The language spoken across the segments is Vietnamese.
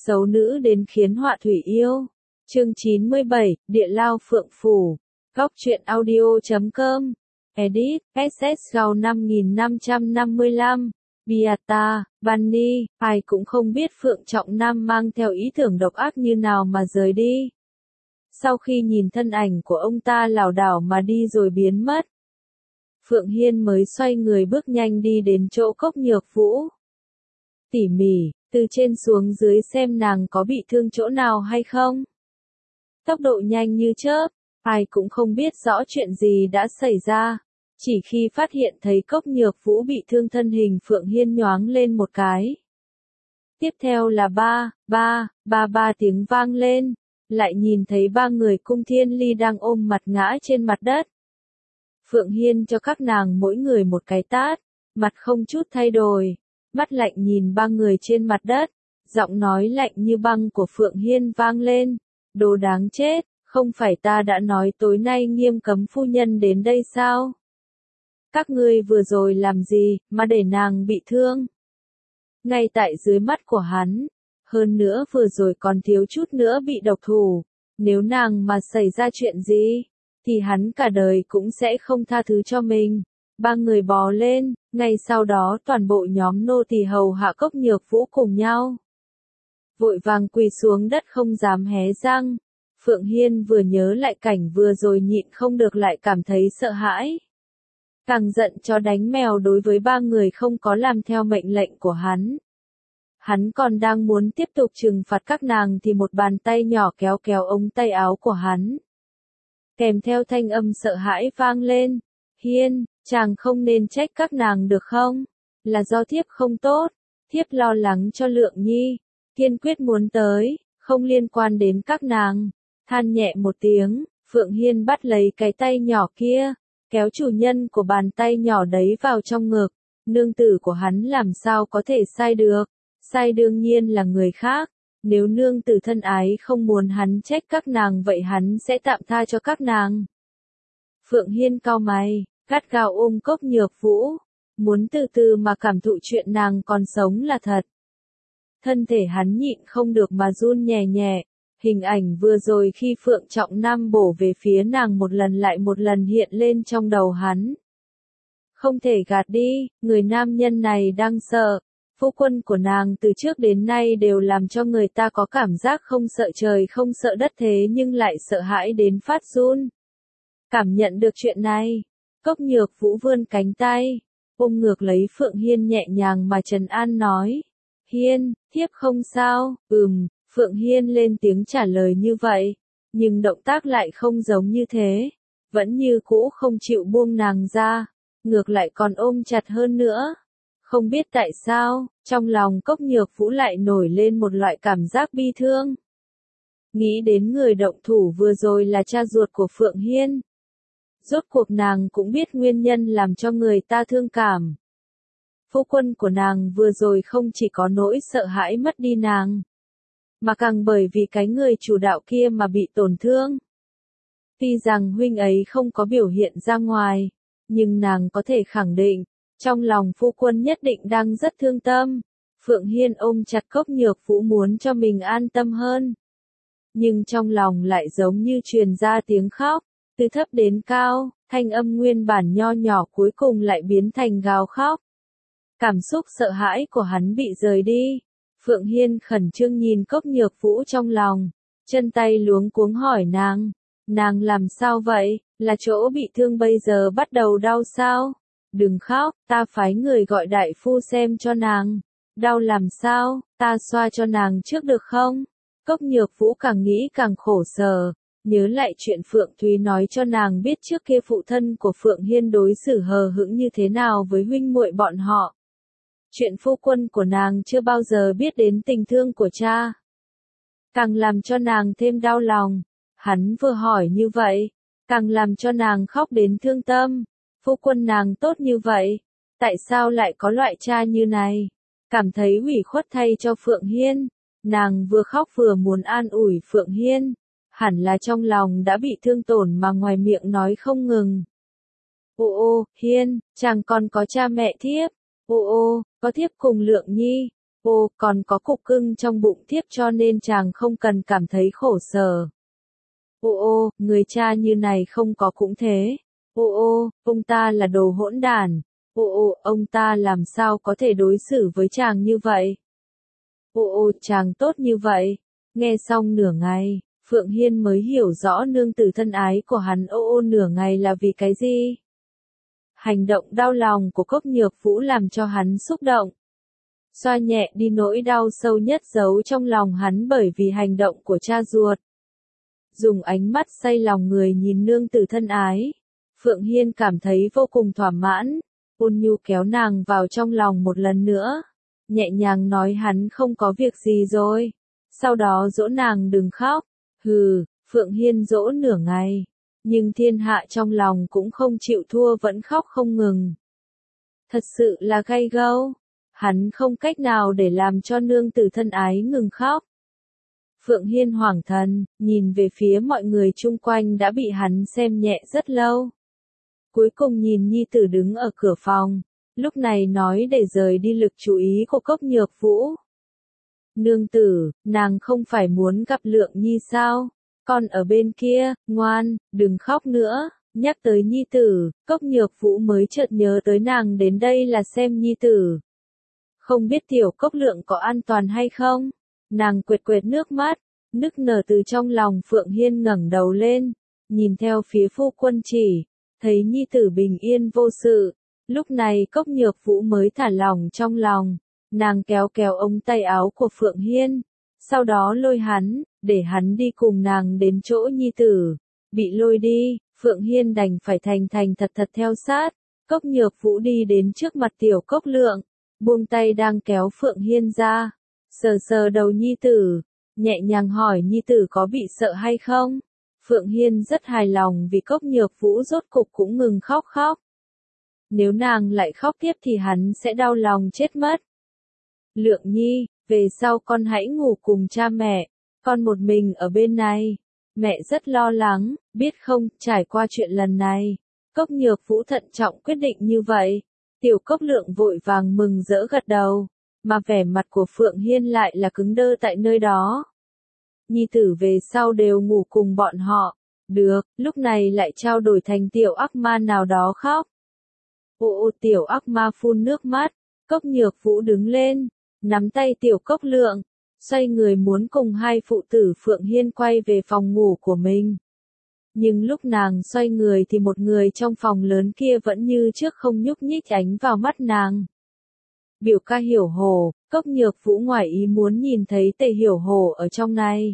Xấu nữ đến khiến họa thủy yêu. Chương 97, Địa Lao Phượng Phủ. Góc truyện audio.com. Edit, SS Gao 5555. Biata, Bunny, ai cũng không biết Phượng Trọng Nam mang theo ý tưởng độc ác như nào mà rời đi. Sau khi nhìn thân ảnh của ông ta lảo đảo mà đi rồi biến mất, Phượng Hiên mới xoay người bước nhanh đi đến chỗ Cốc Nhược Vũ. Tỉ mỉ, từ trên xuống dưới xem nàng có bị thương chỗ nào hay không. Tốc độ nhanh như chớp, ai cũng không biết rõ chuyện gì đã xảy ra. Chỉ khi phát hiện thấy Cốc Nhược Vũ bị thương thân hình Phượng Hiên nhoáng lên một cái. Tiếp theo là ba tiếng vang lên, lại nhìn thấy ba người Cung Thiên Ly đang ôm mặt ngã trên mặt đất. Phượng Hiên cho các nàng mỗi người một cái tát, mặt không chút thay đổi, mắt lạnh nhìn ba người trên mặt đất, giọng nói lạnh như băng của Phượng Hiên vang lên, đồ đáng chết, không phải ta đã nói tối nay nghiêm cấm phu nhân đến đây sao? Các ngươi vừa rồi làm gì, mà để nàng bị thương? Ngay tại dưới mắt của hắn, hơn nữa vừa rồi còn thiếu chút nữa bị độc thủ, nếu nàng mà xảy ra chuyện gì, thì hắn cả đời cũng sẽ không tha thứ cho mình. Ba người bò lên, ngay sau đó toàn bộ nhóm nô tỳ hầu hạ Cốc Nhược Vũ cùng nhau vội vàng quỳ xuống đất không dám hé răng. Phượng Hiên vừa nhớ lại cảnh vừa rồi nhịn không được lại cảm thấy sợ hãi. Càng giận chó đánh mèo đối với ba người không có làm theo mệnh lệnh của hắn. Hắn còn đang muốn tiếp tục trừng phạt các nàng thì một bàn tay nhỏ kéo kéo ống tay áo của hắn. Kèm theo thanh âm sợ hãi vang lên. Hiên, chàng không nên trách các nàng được không? Là do thiếp không tốt, thiếp lo lắng cho Lượng Nhi, kiên quyết muốn tới, không liên quan đến các nàng. Than nhẹ một tiếng, Phượng Hiên bắt lấy cái tay nhỏ kia, kéo chủ nhân của bàn tay nhỏ đấy vào trong ngực. Nương tử của hắn làm sao có thể sai được, sai đương nhiên là người khác. Nếu nương tử thân ái không muốn hắn trách các nàng vậy hắn sẽ tạm tha cho các nàng. Phượng Hiên cau mày, gắt gao ôm Cốc Nhược Vũ, muốn từ từ mà cảm thụ chuyện nàng còn sống là thật. Thân thể hắn nhịn không được mà run nhẹ nhẹ, hình ảnh vừa rồi khi Phượng Trọng Nam bổ về phía nàng một lần lại một lần hiện lên trong đầu hắn. Không thể gạt đi, người nam nhân này đang sợ. Phu quân của nàng từ trước đến nay đều làm cho người ta có cảm giác không sợ trời không sợ đất thế nhưng lại sợ hãi đến phát run. Cảm nhận được chuyện này, Cốc Nhược Vũ vươn cánh tay, ôm ngược lấy Phượng Hiên nhẹ nhàng mà trấn an nói. Hiên, thiếp không sao, Phượng Hiên lên tiếng trả lời như vậy, nhưng động tác lại không giống như thế, vẫn như cũ không chịu buông nàng ra, ngược lại còn ôm chặt hơn nữa. Không biết tại sao, trong lòng Cốc Nhược Vũ lại nổi lên một loại cảm giác bi thương. Nghĩ đến người động thủ vừa rồi là cha ruột của Phượng Hiên. Rốt cuộc nàng cũng biết nguyên nhân làm cho người ta thương cảm. Phu quân của nàng vừa rồi không chỉ có nỗi sợ hãi mất đi nàng, mà càng bởi vì cái người chủ đạo kia mà bị tổn thương. Tuy rằng huynh ấy không có biểu hiện ra ngoài, nhưng nàng có thể khẳng định, trong lòng phu quân nhất định đang rất thương tâm. Phượng Hiên ôm chặt Cốc Nhược Vũ muốn cho mình an tâm hơn. Nhưng trong lòng lại giống như truyền ra tiếng khóc, từ thấp đến cao, thanh âm nguyên bản nho nhỏ cuối cùng lại biến thành gào khóc. Cảm xúc sợ hãi của hắn bị rời đi. Phượng Hiên khẩn trương nhìn Cốc Nhược Vũ trong lòng, chân tay luống cuống hỏi nàng làm sao vậy, là chỗ bị thương bây giờ bắt đầu đau sao? Đừng khóc, ta phái người gọi đại phu xem cho nàng. Đau làm sao, ta xoa cho nàng trước được không? Cốc Nhược Vũ càng nghĩ càng khổ sở, nhớ lại chuyện Phượng Thúy nói cho nàng biết trước kia phụ thân của Phượng Hiên đối xử hờ hững như thế nào với huynh muội bọn họ. Chuyện phu quân của nàng chưa bao giờ biết đến tình thương của cha, càng làm cho nàng thêm đau lòng. Hắn vừa hỏi như vậy, càng làm cho nàng khóc đến thương tâm. Phu quân nàng tốt như vậy, tại sao lại có loại cha như này? Cảm thấy ủy khuất thay cho Phượng Hiên, nàng vừa khóc vừa muốn an ủi Phượng Hiên, hẳn là trong lòng đã bị thương tổn mà ngoài miệng nói không ngừng. Hiên, chàng còn có cha mẹ thiếp, có thiếp cùng Lượng Nhi, Ô, còn có cục cưng trong bụng thiếp cho nên chàng không cần cảm thấy khổ sở. Ô, người cha như này không có cũng thế. Ô, ông ta là đồ hỗn đản. Ô, ông ta làm sao có thể đối xử với chàng như vậy? Ô, chàng tốt như vậy. Nghe xong nửa ngày, Phượng Hiên mới hiểu rõ nương tử thân ái của hắn ô nửa ngày là vì cái gì. Hành động đau lòng của Cốc Nhược Vũ làm cho hắn xúc động. Xoa nhẹ đi nỗi đau sâu nhất giấu trong lòng hắn bởi vì hành động của cha ruột. Dùng ánh mắt say lòng người nhìn nương tử thân ái. Phượng Hiên cảm thấy vô cùng thỏa mãn. Ôn nhu kéo nàng vào trong lòng một lần nữa. Nhẹ nhàng nói hắn không có việc gì rồi. Sau đó dỗ nàng đừng khóc. Hừ, Phượng Hiên dỗ nửa ngày. Nhưng thiên hạ trong lòng cũng không chịu thua vẫn khóc không ngừng. Thật sự là gay gâu. Hắn không cách nào để làm cho nương tử thân ái ngừng khóc. Phượng Hiên hoảng thần, nhìn về phía mọi người chung quanh đã bị hắn xem nhẹ rất lâu. Cuối cùng nhìn nhi tử đứng ở cửa phòng, lúc này nói để rời đi lực chú ý của Cốc Nhược Vũ. Nương tử, nàng không phải muốn gặp Lượng Nhi sao? Con ở bên kia, ngoan, đừng khóc nữa. Nhắc tới nhi tử, Cốc Nhược Vũ mới chợt nhớ tới nàng đến đây là xem nhi tử. Không biết tiểu Cốc Lượng có an toàn hay không? Nàng quệt quệt nước mắt, nức nở từ trong lòng. Phượng Hiên ngẩng đầu lên, nhìn theo phía phu quân chỉ, thấy nhi tử bình yên vô sự. Lúc này Cốc Nhược Vũ mới thả lỏng trong lòng, nàng kéo kéo ống tay áo của Phượng Hiên, sau đó lôi hắn, để hắn đi cùng nàng đến chỗ nhi tử. Bị lôi đi, Phượng Hiên đành phải thành thành thật thật theo sát. Cốc Nhược Vũ đi đến trước mặt tiểu Cốc Lượng, buông tay đang kéo Phượng Hiên ra, sờ sờ đầu nhi tử, nhẹ nhàng hỏi nhi tử có bị sợ hay không. Phượng Hiên rất hài lòng vì Cốc Nhược Vũ rốt cục cũng ngừng khóc. Nếu nàng lại khóc tiếp thì hắn sẽ đau lòng chết mất. Lượng Nhi, về sau con hãy ngủ cùng cha mẹ, con một mình ở bên này. Mẹ rất lo lắng, biết không, trải qua chuyện lần này. Cốc Nhược Vũ thận trọng quyết định như vậy. Tiểu Cốc Lượng vội vàng mừng rỡ gật đầu, mà vẻ mặt của Phượng Hiên lại là cứng đơ tại nơi đó. Nhi tử về sau đều ngủ cùng bọn họ. Được, lúc này lại trao đổi thành tiểu ác ma nào đó khóc. Ô, tiểu ác ma phun nước mắt. Cốc Nhược Vũ đứng lên, nắm tay tiểu Cốc Lượng, xoay người muốn cùng hai phụ tử Phượng Hiên quay về phòng ngủ của mình. Nhưng lúc nàng xoay người thì một người trong phòng lớn kia vẫn như trước không nhúc nhích ánh vào mắt nàng. Biểu ca Hiểu Hồ. Cốc Nhược Vũ ngoài ý muốn nhìn thấy Tề Hiểu Hồ ở trong này.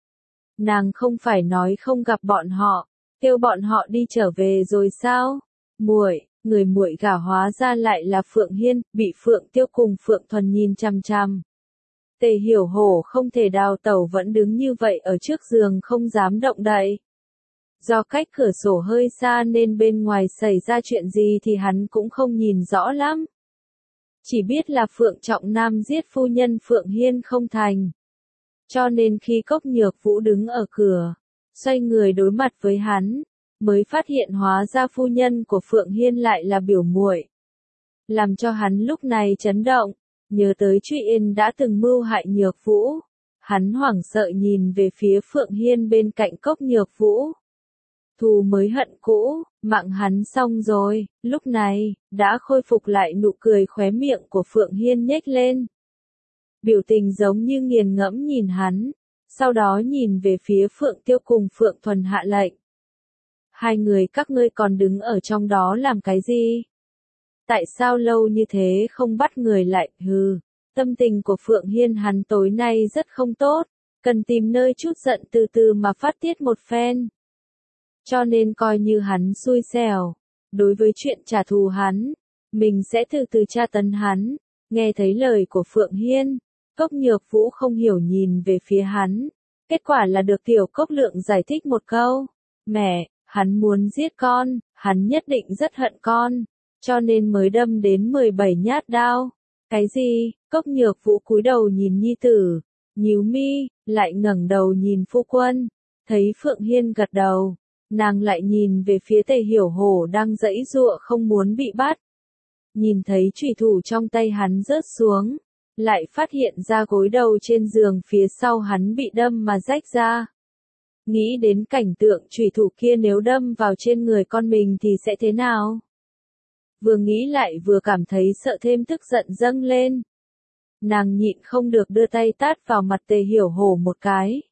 Nàng không phải nói không gặp bọn họ, kêu bọn họ đi trở về rồi sao? Muội, người muội gả hóa ra lại là Phượng Hiên, bị Phượng Tiêu cùng Phượng Thuần nhìn chằm chằm. Tề Hiểu Hồ không thể đào tẩu vẫn đứng như vậy ở trước giường không dám động đậy. Do cách cửa sổ hơi xa nên bên ngoài xảy ra chuyện gì thì hắn cũng không nhìn rõ lắm. Chỉ biết là Phượng Trọng Nam giết phu nhân Phượng Hiên không thành. Cho nên khi Cốc Nhược Vũ đứng ở cửa, xoay người đối mặt với hắn, mới phát hiện hóa ra phu nhân của Phượng Hiên lại là biểu muội. Làm cho hắn lúc này chấn động, nhớ tới Truy Yên đã từng mưu hại Nhược Vũ. Hắn hoảng sợ nhìn về phía Phượng Hiên bên cạnh Cốc Nhược Vũ. Thù mới hận cũ, mạng hắn xong rồi. Lúc này, đã khôi phục lại nụ cười khóe miệng của Phượng Hiên nhếch lên. Biểu tình giống như nghiền ngẫm nhìn hắn, sau đó nhìn về phía Phượng Tiêu cùng Phượng Thuần hạ lệnh. Hai người các ngươi còn đứng ở trong đó làm cái gì? Tại sao lâu như thế không bắt người lại? Hừ, tâm tình của Phượng Hiên hắn tối nay rất không tốt, cần tìm nơi chút giận từ từ mà phát tiết một phen. Cho nên coi như hắn xui xẻo. Đối với chuyện trả thù hắn, mình sẽ từ từ tra tấn hắn. Nghe thấy lời của Phượng Hiên, Cốc Nhược Vũ không hiểu nhìn về phía hắn. Kết quả là được tiểu Cốc Lượng giải thích một câu. Mẹ, hắn muốn giết con, hắn nhất định rất hận con, cho nên mới đâm đến 17 nhát đao. Cái gì? Cốc Nhược Vũ cúi đầu nhìn nhi tử, nhíu mi, lại ngẩng đầu nhìn phu quân. Thấy Phượng Hiên gật đầu, nàng lại nhìn về phía Tề Hiểu Hồ đang giãy giụa không muốn bị bắt. Nhìn thấy chủy thủ trong tay hắn rớt xuống, lại phát hiện ra gối đầu trên giường phía sau hắn bị đâm mà rách ra. Nghĩ đến cảnh tượng chủy thủ kia nếu đâm vào trên người con mình thì sẽ thế nào? Vừa nghĩ lại vừa cảm thấy sợ thêm tức giận dâng lên. Nàng nhịn không được đưa tay tát vào mặt Tề Hiểu Hổ một cái.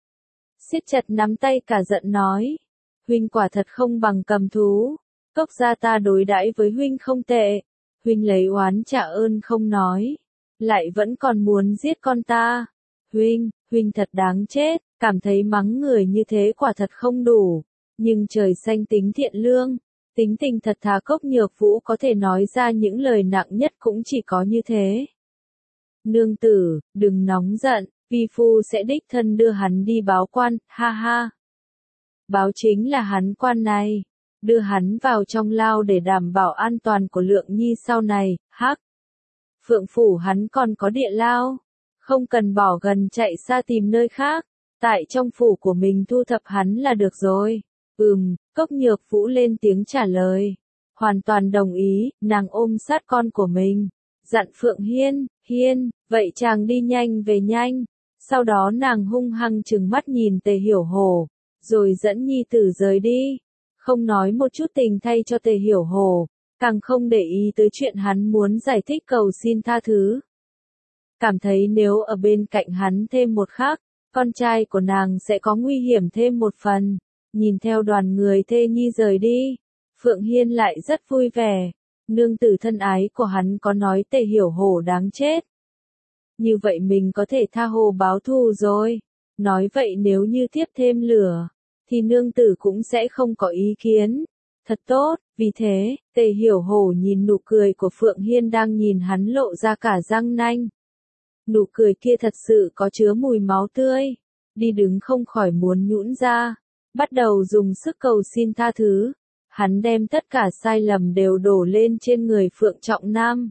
Siết chặt nắm tay cả giận nói. Huynh quả thật không bằng cầm thú. Cốc gia ta đối đãi với huynh không tệ. Huynh lấy oán trả ơn không nói. Lại vẫn còn muốn giết con ta. Huynh thật đáng chết. Cảm thấy mắng người như thế quả thật không đủ. Nhưng trời xanh tính thiện lương. Tính tình thật thà Cốc Nhược Vũ có thể nói ra những lời nặng nhất cũng chỉ có như thế. Nương tử, đừng nóng giận, vi phu sẽ đích thân đưa hắn đi báo quan, ha ha. Báo chính là hắn quan này, đưa hắn vào trong lao để đảm bảo an toàn của Lượng Nhi sau này, hắc. Phượng phủ hắn còn có địa lao, không cần bỏ gần chạy xa tìm nơi khác, tại trong phủ của mình thu thập hắn là được rồi. Cốc Nhược Vũ lên tiếng trả lời. Hoàn toàn đồng ý, nàng ôm sát con của mình. Dặn Phượng Hiên, vậy chàng đi nhanh về nhanh. Sau đó nàng hung hăng trừng mắt nhìn Tề Hiểu Hổ, rồi dẫn nhi tử rời đi. Không nói một chút tình thay cho Tề Hiểu Hổ, càng không để ý tới chuyện hắn muốn giải thích cầu xin tha thứ. Cảm thấy nếu ở bên cạnh hắn thêm một khắc, con trai của nàng sẽ có nguy hiểm thêm một phần. Nhìn theo đoàn người thê nhi rời đi, Phượng Hiên lại rất vui vẻ. Nương tử thân ái của hắn có nói Tề Hiểu Hổ đáng chết. Như vậy mình có thể tha hồ báo thù rồi. Nói vậy nếu như tiếp thêm lửa, thì nương tử cũng sẽ không có ý kiến. Thật tốt, vì thế, Tề Hiểu Hổ nhìn nụ cười của Phượng Hiên đang nhìn hắn lộ ra cả răng nanh. Nụ cười kia thật sự có chứa mùi máu tươi. Đi đứng không khỏi muốn nhũn ra. Bắt đầu dùng sức cầu xin tha thứ. Hắn đem tất cả sai lầm đều đổ lên trên người Phượng Trọng Nam.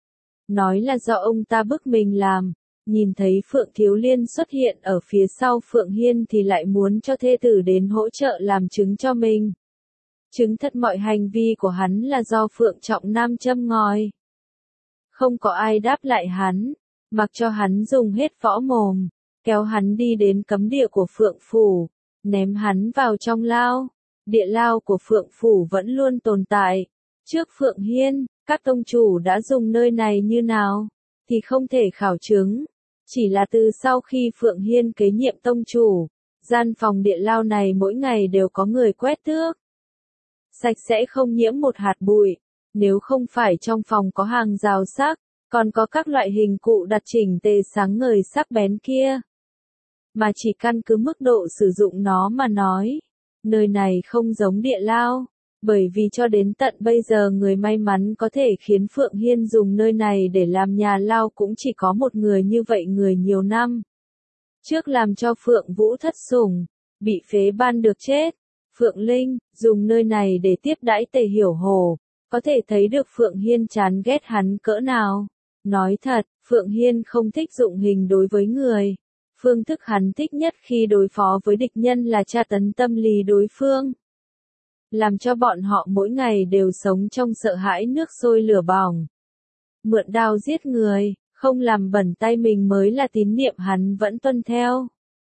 Nói là do ông ta bức mình làm. Nhìn thấy Phượng Thiếu Liên xuất hiện ở phía sau Phượng Hiên thì lại muốn cho thê tử đến hỗ trợ làm chứng cho mình. Chứng thật mọi hành vi của hắn là do Phượng Trọng Nam châm ngòi. Không có ai đáp lại hắn, mặc cho hắn dùng hết võ mồm, kéo hắn đi đến cấm địa của Phượng Phủ, ném hắn vào trong lao. Địa lao của Phượng Phủ vẫn luôn tồn tại. Trước Phượng Hiên, các tông chủ đã dùng nơi này như nào, thì không thể khảo chứng. Chỉ là từ sau khi Phượng Hiên kế nhiệm tông chủ, gian phòng địa lao này mỗi ngày đều có người quét tước. Sạch sẽ không nhiễm một hạt bụi. Nếu không phải trong phòng có hàng rào sắc, còn có các loại hình cụ đặt chỉnh tề sáng ngời sắc bén kia. Mà chỉ căn cứ mức độ sử dụng nó mà nói, nơi này không giống địa lao, bởi vì cho đến tận bây giờ người may mắn có thể khiến Phượng Hiên dùng nơi này để làm nhà lao cũng chỉ có một người như vậy người nhiều năm. Trước làm cho Phượng Vũ thất sủng, bị phế ban được chết, Phượng Linh dùng nơi này để tiếp đãi Tề Hiểu Hổ, có thể thấy được Phượng Hiên chán ghét hắn cỡ nào. Nói thật, Phượng Hiên không thích dụng hình đối với người. Phương thức hắn thích nhất khi đối phó với địch nhân là tra tấn tâm lý đối phương. Làm cho bọn họ mỗi ngày đều sống trong sợ hãi nước sôi lửa bỏng. Mượn đao giết người, không làm bẩn tay mình mới là tín niệm hắn vẫn tuân theo.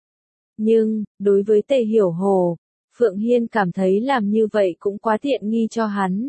Nhưng, đối với Tề Hiểu Hổ, Phượng Hiên cảm thấy làm như vậy cũng quá tiện nghi cho hắn.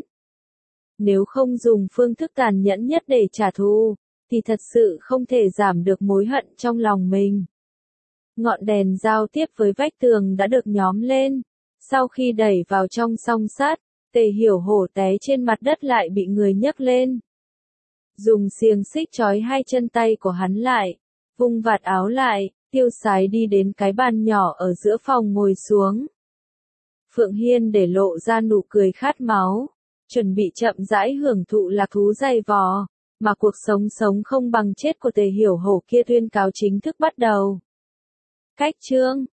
Nếu không dùng phương thức tàn nhẫn nhất để trả thù, thì thật sự không thể giảm được mối hận trong lòng mình. Ngọn đèn giao tiếp với vách tường đã được nhóm lên. Sau khi đẩy vào trong song sắt, Tề Hiểu Hổ té trên mặt đất lại bị người nhấc lên. Dùng xiềng xích trói hai chân tay của hắn lại, vung vạt áo lại, tiêu sái đi đến cái bàn nhỏ ở giữa phòng ngồi xuống. Phượng Hiên để lộ ra nụ cười khát máu, chuẩn bị chậm rãi hưởng thụ lạc thú dày vò, mà cuộc sống sống không bằng chết của Tề Hiểu Hổ kia tuyên cáo chính thức bắt đầu. Cách chương